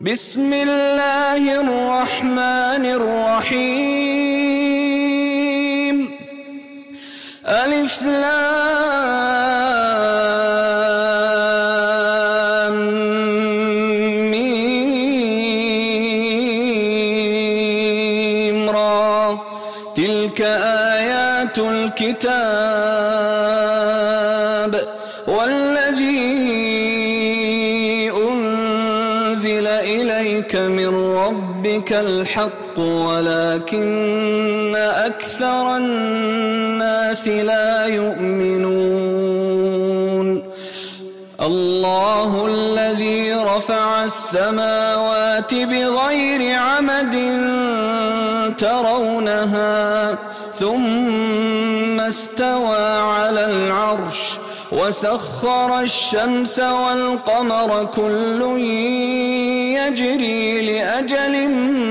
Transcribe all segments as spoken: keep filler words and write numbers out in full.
بسم الله الرحمن الرحيم ألف لام ميم را تلك آيات الكتاب والذي أنزل إليك من ربك الحق ولكن أكثر الناس لا يؤمنون الله الذي رفع السماوات بغير عمد ترونها ثم استوى على العرش وسخر الشمس والقمر كل يجري لأجل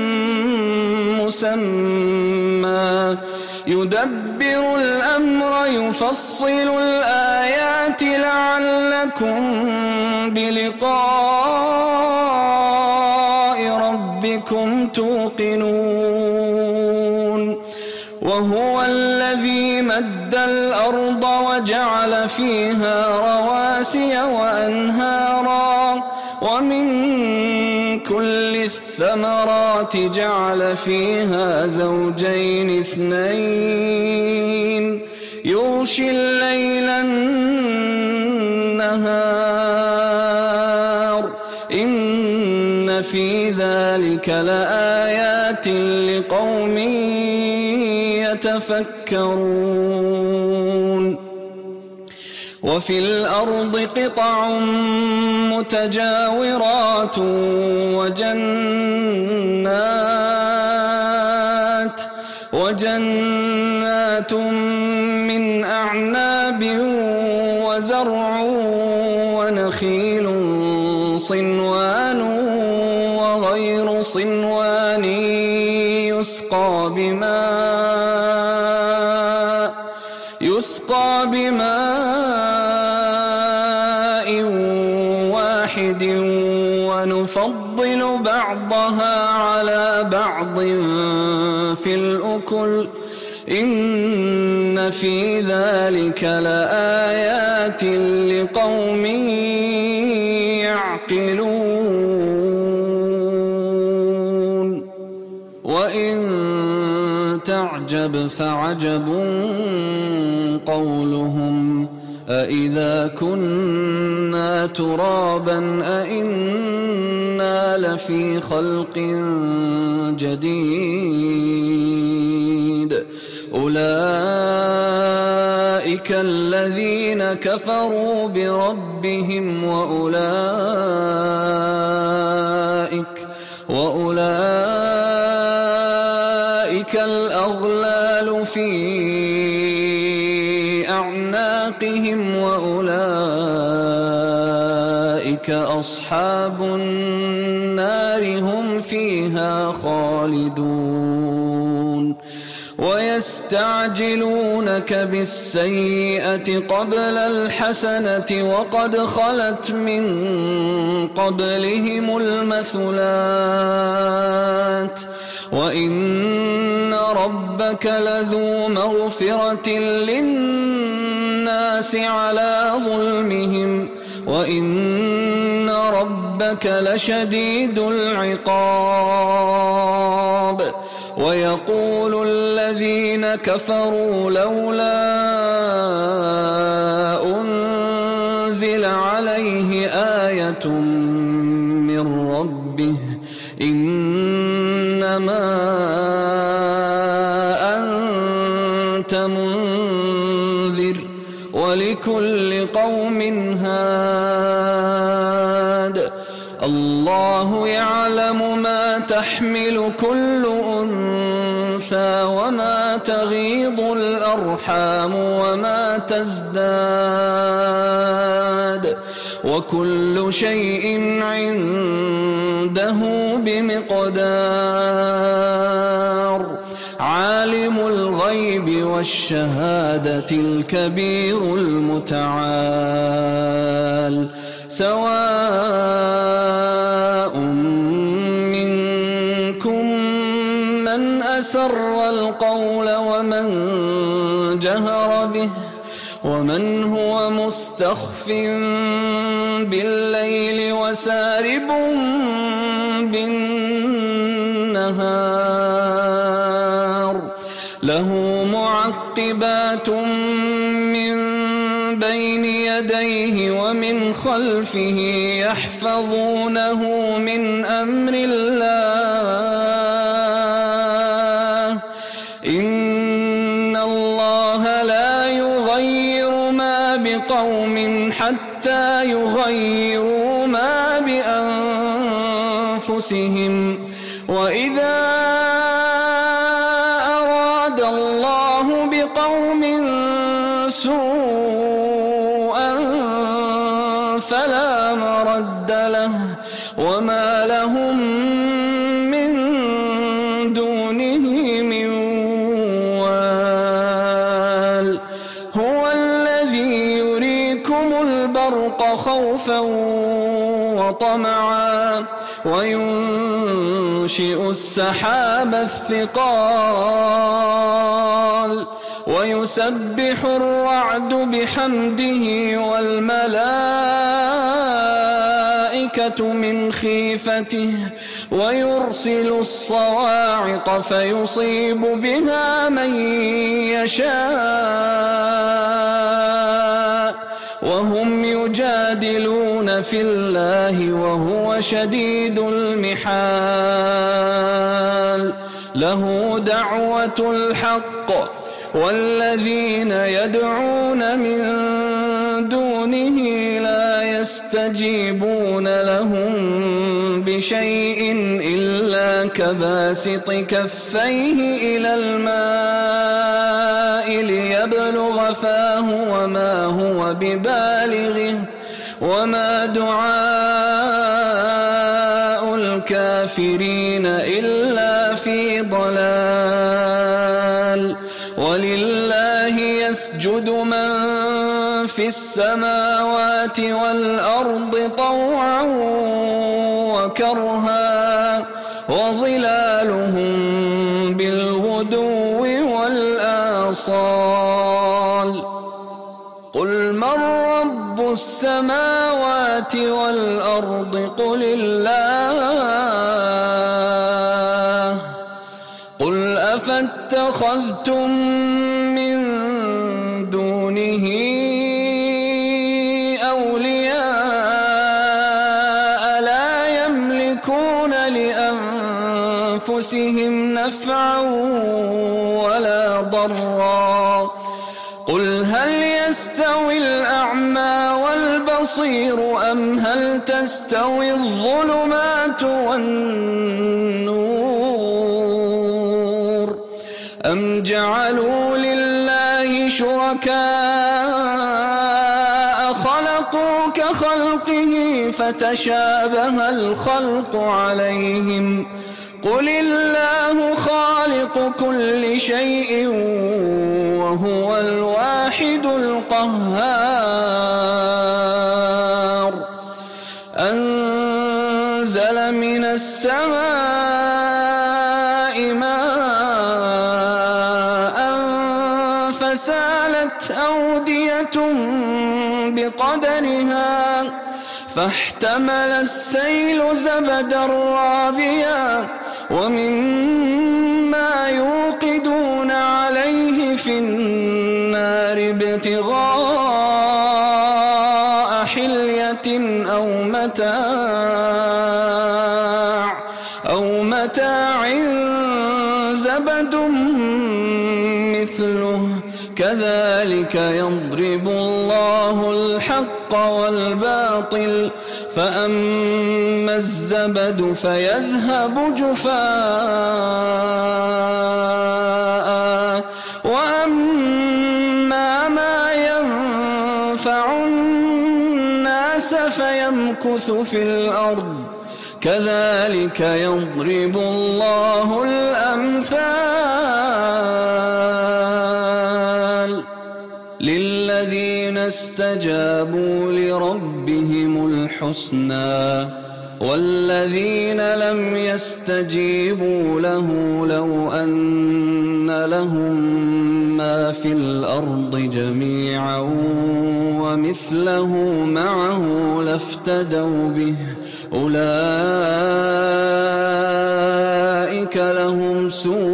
مسمى يدبر الأمر يفصل الآيات لعلكم بلقاء ربكم توقنون وهو الذي مد الأرض وجعل فيها رواسي وأنهارا ومن كل الثمرات جعل فيها زوجين اثنين يغشي الليل النهار إن في ذلك لآيات لقوم يتفكرون وفي الأرض قطع متجاورات وجنات وجنات من أعناب وزرع ونخيل صنوان وغير صنوان يسقى بماء يسقى بماء واحد ونفضل بعضها على بعض في الأكل إن في ذلك لآيات لقوم يعقلون وإن تعجب فعجب قولهم أإذا كنا ترابا أإنا لفي خلق جديد أولئك الذين كفروا بربهم وأولئك وأولئك الأغلال في أعناقهم وأولئك أصحاب النار هم فيها خالدون ويستعجلونك بالسيئة قبل الحسنة وقد خلت من قبلهم المثلات وإن ربك لذو مغفرة للناس على ظلمهم وإن ربك لشديد العقاب ويقول الذين كفروا لولا أنزل عليه آية من ربه إنما أنت منذر ولكل قوم هاد الله يعلم ما تحمل كل أنثى وما تغيض الأرحام وما تزداد وكل شيء عنده بمقدار عالم الغيب والشهادة الكبير المتعال سواء أسر القول ومن جهر به ومن هو مستخف بالليل وسارب بالنهار له معقبات من بين يديه ومن خلفه يحفظونه من أمر الله إن الله لا يغير ما بقوم حتى يغيروا ما بأنفسهم وإذا أراد الله بقوم سوءا فلا مرد له وما لهم من دونه من وال هو الذي يريكم البرق خوفا وطمعا وينشئ السحاب الثقال ويسبح الرعد بحمده والملائكة من خيفته ويرسل الصواعق فيصيب بها من يشاء وهم يجادلون في الله وهو شديد المحال له دعوة الحق والذين يدعون من دونه لا يستجيبون لهم بشيء إلا كباسط كفيه إلى الماء ليبلغ فاه وما هو ببالغه وما دعاء الكافرين إلا في ضلال ولله يسجد من في السماوات والأرض طوعا وكرها وظلالهم بالغدو والآصال قل من رب السماوات والأرض قل الله قل أفاتخذتم من دونه أولياء لا يملكون لأنفسهم نفعا ولا ضرا قل هل يستوي الأعمى والبصير أم هل تستوي الظلمات والنور أم جعلوا لله شركاء خلقوا كخلقه فتشابه الخلق عليهم قل الله خالق كل شيء وهو الواحد القهار أنزل من السماء ماء فسالت أودية بقدرها فاحتمل السيل زبدا رابيا ومما يوقدون عليه في النار ابتغاء حلية أو متاع أو متاع زبد مثله كذلك يضرب الله الحق والباطل فأما الزبد فيذهب جفاء وأما ما ينفع الناس فيمكث في الأرض كذلك يضرب الله الأمثال للذين استجابوا لربهم الحسنى والذين لم يستجيبوا له لو أن لهم ما في الأرض جميعا ومثله معه لافتدوا به أولئك لهم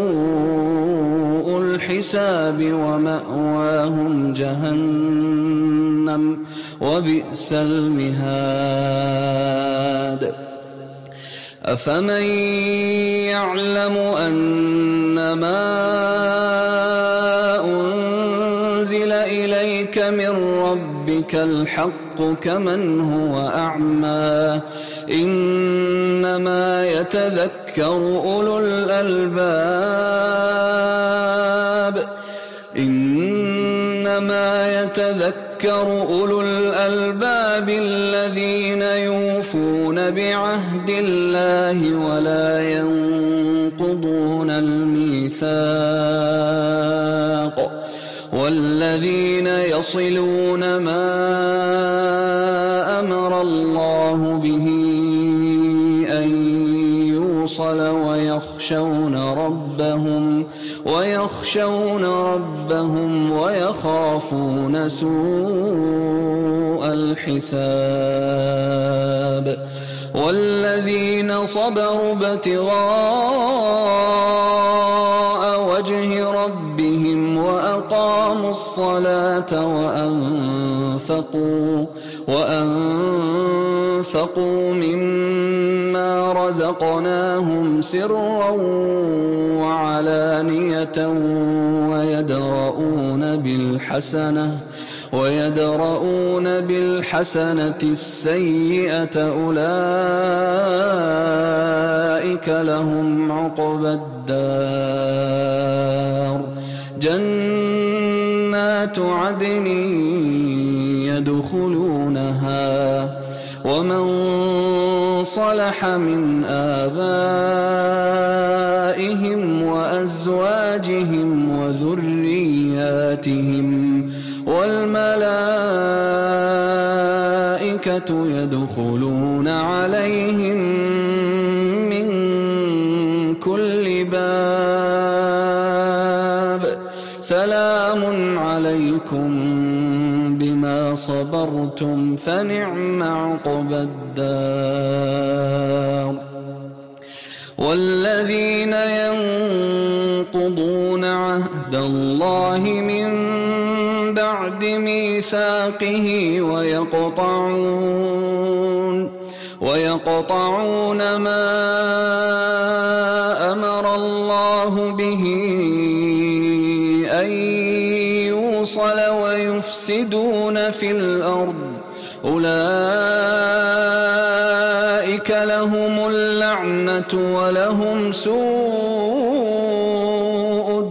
سوء الحساب ومأواهم جهنم وبئس المهاد. أفمن يعلم أنما أنزل إليك من ربك الحق كمن هو أعمى إنما يتذكر أولو الألباب إنما يتذكر أولو الألباب الذين يوفون بعهد الله ولا ينقضون الميثاق والذين يصلون ما أمر الله به أن يوصل ويخشون ربهم ويخشون ربهم ويخافون سوء الحساب والذين صبروا ابتغاء وجه ربهم وأقاموا الصلاة وأنفقوا وأنفقوا مما رزقناهم سرا وعلانية ويدرؤون بالحسنة ويدرؤون بالحسنة السيئة أولئك لهم عقبى الدار جنات عدن يدخلونها ومن صلح من آبائهم وأزواجهم وذرياتهم والملائكة يدخلون عليهم من كل باب سلام عليكم بما صبرتم فنعم عقبى الدار. والذين ينقضون عهد الله من بعد ميثاقه ويقطعون ويقطعون ما أمر الله به أن يوصل ويفسدون في الأرض أولئك لهم اللعنة ولهم سوء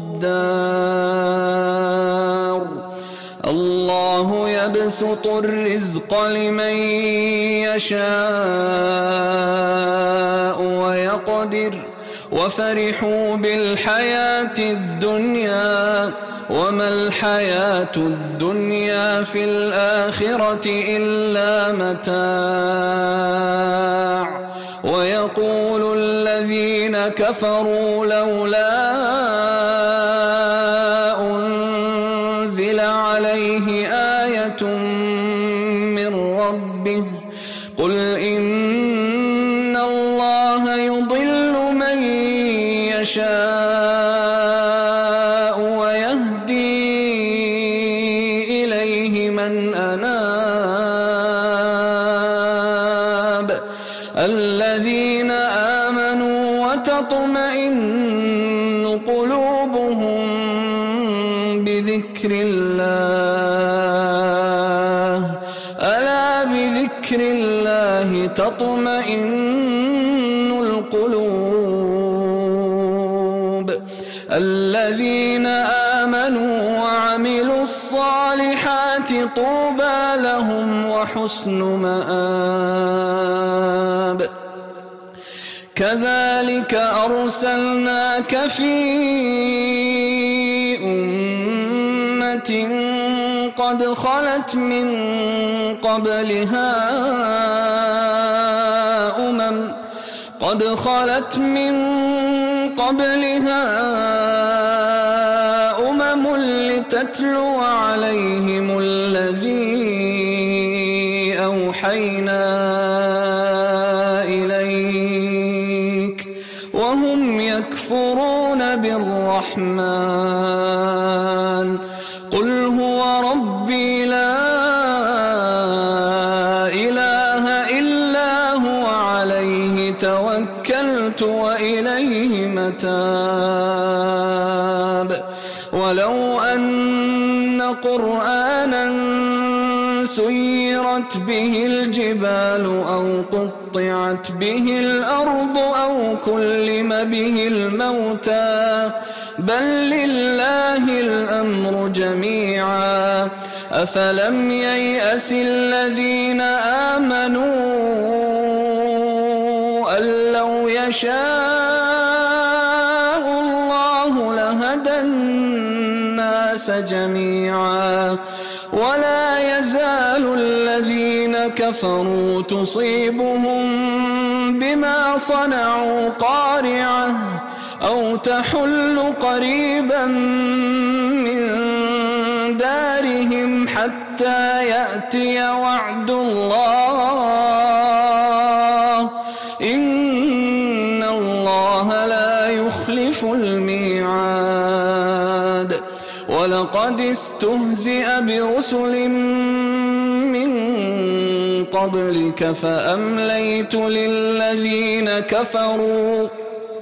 الدار. الله يبسط الرزق لمن يشاء ويقدر وفرحوا بالحياة الدنيا وما الحياة الدنيا في الآخرة إلا متاع. ويقول الذين كفروا لولا أنزل عليه آية من ربه قل إن الله يضل من يشاء ويهدي إليه من أناب الذين آمنوا وتطمئن قلوبهم بذكر الله ألا بذكر الله تطمئن القلوب. الذين آمنوا وعملوا الصالحات طوبى لهم وحسن مآب. كذلك أرسلناك في أمة قد خلت من قبلها أمم قد خلت من قبلها أمم لتتلو عليهم الذي أوحينا إليك وهم يكفرون بالرحمن قل هو ربي لا إله إلا هو عليه توكلت وإليه متاب ولو أن قرآنا سيرت به الجبال أو قطعت به الأرض أو كلم به الموتى بل لله الأمر جميعا أفلم ييأس الذين آمنوا أن لو يشاء الله لهدى الناس جميعا ولا يزال الذين كفروا تصيبهم بما صنعوا قارعة أو تحل قريبا من دارهم حتى يأتي وعد الله إن الله لا يخلف الميعاد ولقد استهزئ برسل من قبلك فأمليت للذين كفروا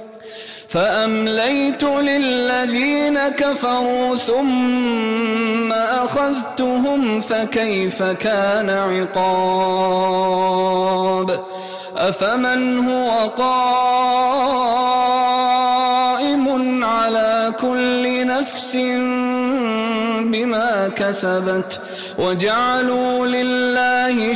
فأمليت للذين كفروا ثم أخذتهم فكيف كان عقاب أفمن هو قائم على كل نفس بما كسبت وجعلوا لله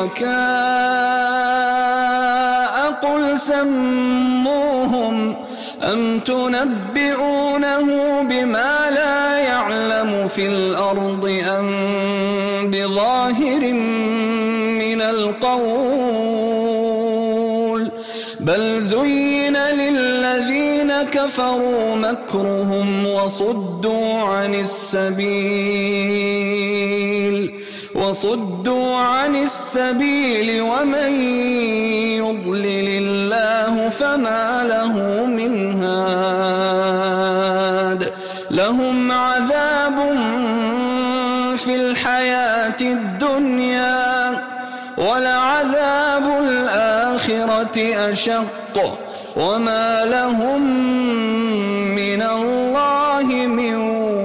شركاء قل سموهم أم تنبئونه بما لا يعلم في الأرض أم بظاهر من القول بل زين للذين كفروا مكرهم وصدوا عن السبيل وصدوا عن السبيل ومن يضلل الله فما له من هاد لهم عذاب في الحياة الدنيا ولعذاب الآخرة أشق وما لهم من الله من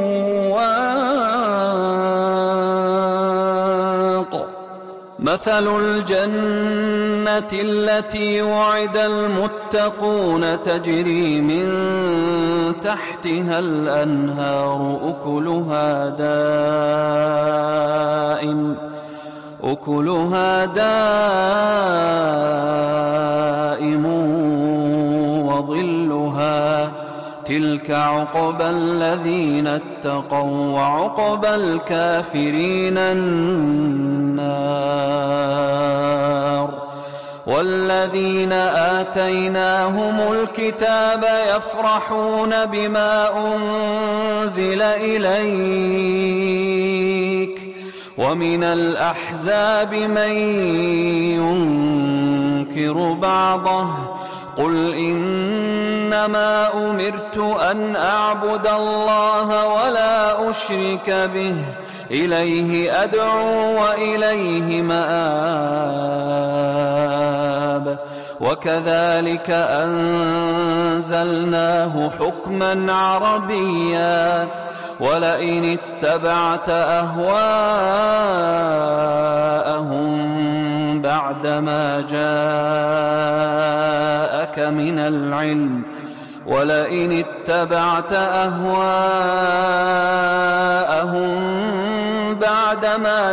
واق مثل الجنة التي وعد المتقون تجري من تحتها الأنهار أكلها دائم أكلها دائم وظلها تلك عقبى الذين اتقوا وعقبى الكافرين النار والذين آتيناهم الكتاب يفرحون بما أنزل إليك ومن الأحزاب من ينكر بعضه قل إنما أمرت أن أعبد الله ولا أشرك به إليه أدعو وإليه مآب وكذلك أنزلناه حكما عربيا ولئن اتبعت أهواءهم بعدما جاءك من العلم ولئن اتبعت أهواءهم بعدما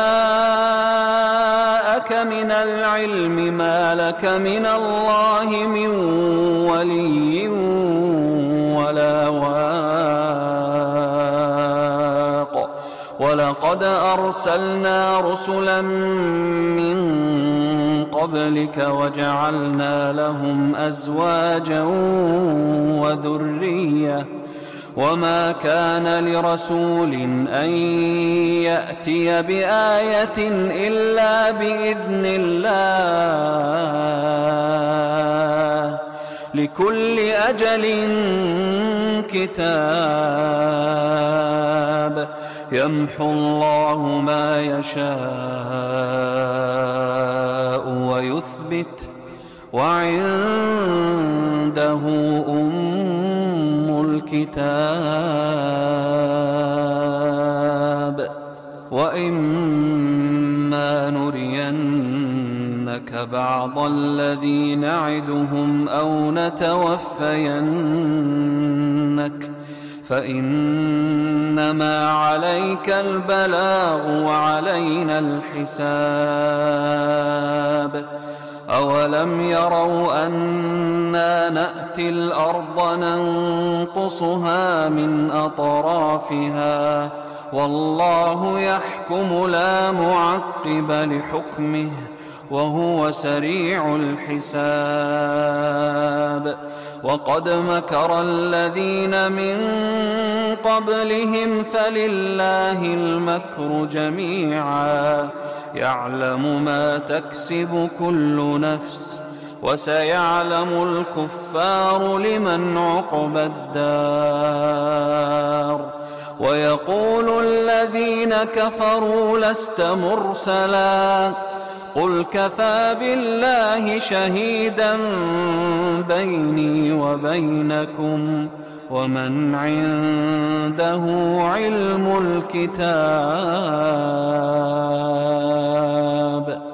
جاءك من العلم ما لك من الله من ولي ولا واق ولقد أرسلنا رسلا من قبلك وجعلنا لهم أزواجا وذرية وما كان لرسول أن يأتي بآية إلا بإذن الله لكل أجل كتاب يمحو الله ما يشاء ويثبت وعنده أم الكتاب وإما نرينك بعض الذي نعدهم أو نتوفينك فإنما عليك البلاغ وعلينا الحساب أولم يروا أنا نأتي الأرض ننقصها من أطرافها والله يحكم لا معقب لحكمه وهو سريع الحساب وقد مكر الذين من قبلهم فلله المكر جميعا يعلم ما تكسب كل نفس وسيعلم الكفار لمن عقبى الدار ويقول الذين كفروا لست مرسلا قل كفى بالله شهيدا بيني وبينكم ومن عنده علم الكتاب